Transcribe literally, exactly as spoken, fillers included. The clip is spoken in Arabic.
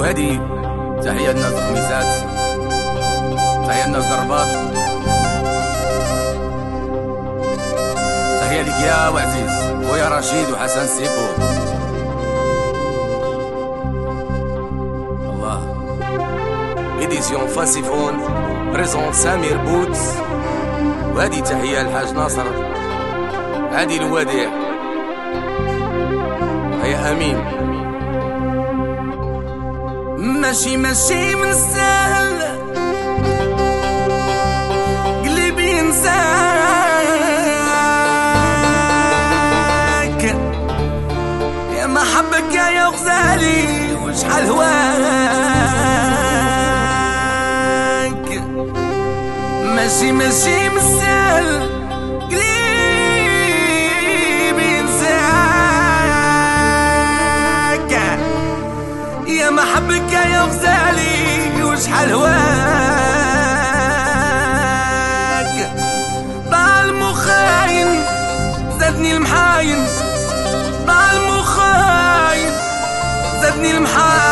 وهذه تحية الناس الخميسات، تحية الناس الرباط، تحية لك يا وعزيز ويا رشيد وحسن سيفو. الله إديسيون فاسيفون بريزون سمير بوتس. وهذه تحية الحاج ناصر، هذه الوديع، هيا أمين. ماشي ماشي من السهل قلبي ينساك، يا ما حبك يا غزالي وشحال هواك. ماشي ماشي من السهل قلبي ينساك، يا ما حبك يا غزالي وشحال هواك. ضاع المخاين زادني المحاين، ضاع المخاين زادني المحاين.